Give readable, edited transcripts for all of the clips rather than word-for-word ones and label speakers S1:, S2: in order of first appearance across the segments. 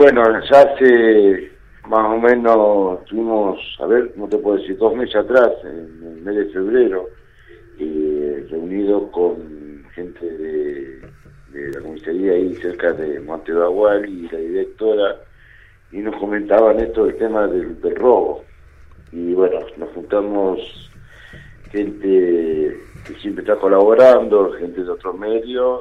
S1: bueno, ya hace más o menos, tuvimos, a ver, no te puedo decir, 2 meses atrás, en el mes de febrero, reunido con gente de la comisaría ahí cerca de Monte Bagual y la directora, y nos comentaban esto del tema del robo. Y bueno, nos juntamos gente que siempre está colaborando, gente de otros medios,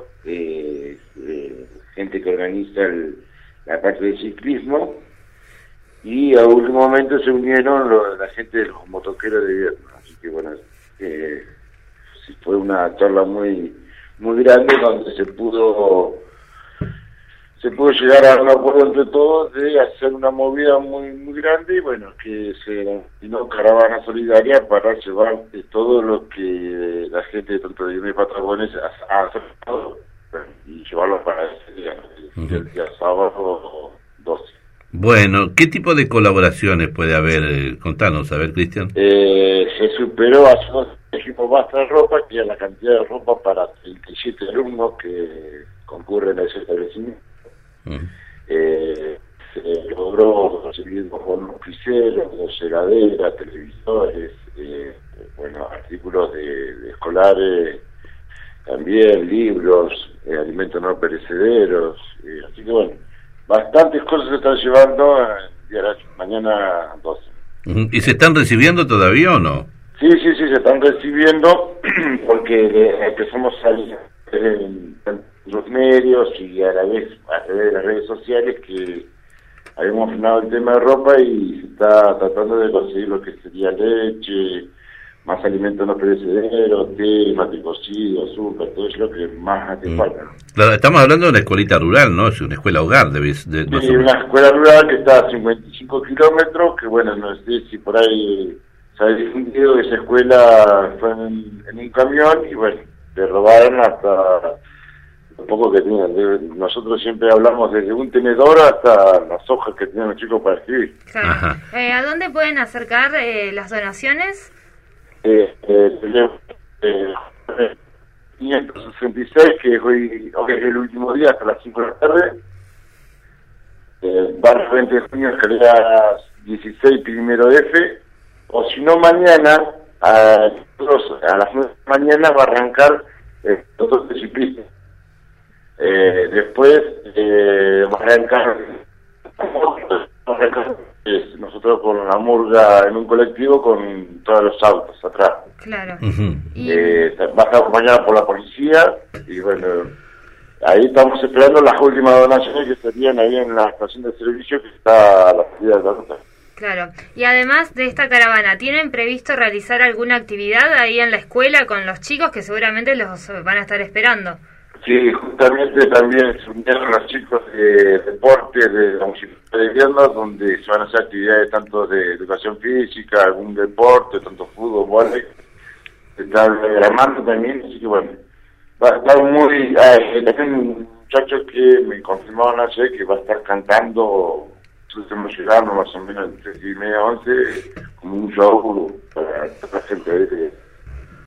S1: gente que organiza la parte del ciclismo, y a último momento se unieron la gente de los motoqueros de Viedma. Así que bueno, sí, fue una charla muy grande donde se pudo llegar a un acuerdo entre todos de hacer una movida muy grande, y bueno, que se denominó Caravana Solidaria para llevar todo lo que la gente tanto de Viedma y Patagones ha aceptado y llevarlo para ese día, el día sábado 12.
S2: Bueno, ¿qué tipo de colaboraciones puede haber? Contanos, a ver, Cristian.
S1: Se superó hace 2 equipos basta de ropa, que es la cantidad de ropa para 37 alumnos que concurren a ese establecimiento. Se logró conseguir con piseros, 2 heladeras, televisores, bueno, artículos de escolares, también libros, alimentos no perecederos, así que bueno, bastantes cosas se están llevando mañana 12.
S2: ¿Y se están recibiendo todavía o no?
S1: Sí, se están recibiendo porque empezamos a salir en los medios y a través de las redes sociales que habíamos frenado el tema de ropa y se está tratando de conseguir lo que sería leche, más alimentos no perecederos, té, mate cocido, azúcar, todo eso es lo que más hace falta.
S2: Claro, estamos hablando de una escuelita rural, ¿no? Es una escuela hogar,
S1: sí, una escuela rural que está a 55 kilómetros, que bueno, no sé si por ahí se ha difundido, esa escuela fue en un camión y bueno, le robaron hasta lo poco que tenían. Nosotros siempre hablamos desde un tenedor hasta las hojas que tenían los chicos para escribir.
S3: Claro. ¿A dónde pueden acercar las donaciones?
S1: 566, que hoy es el último día hasta las 5 de la tarde. Barrio 20 de junio, escaleras 16, primero F. O si no, mañana a las 9 de la mañana va a arrancar otro ciclista. Después va a arrancar nosotros con la murga en un colectivo con todos los autos atrás.
S3: Claro.
S1: Va a estar acompañada por la policía y bueno, ahí estamos esperando las últimas donaciones que serían ahí en la estación de servicio que está a la salida de la ruta.
S3: Claro. Y además de esta caravana, ¿tienen previsto realizar alguna actividad ahí en la escuela con los chicos que seguramente los van a estar esperando?
S1: Sí, justamente también se unieron los chicos de deporte de la Municipalidad de Viedma, donde se van a hacer actividades tanto de educación física, algún deporte, tanto fútbol, vóley, se está gramando también, así que bueno, va a estar muy... también un muchacho que me confirmaron ayer que va a estar cantando, nosotros estamos llegando más o menos entre 10:30 y 11, como un show para la gente,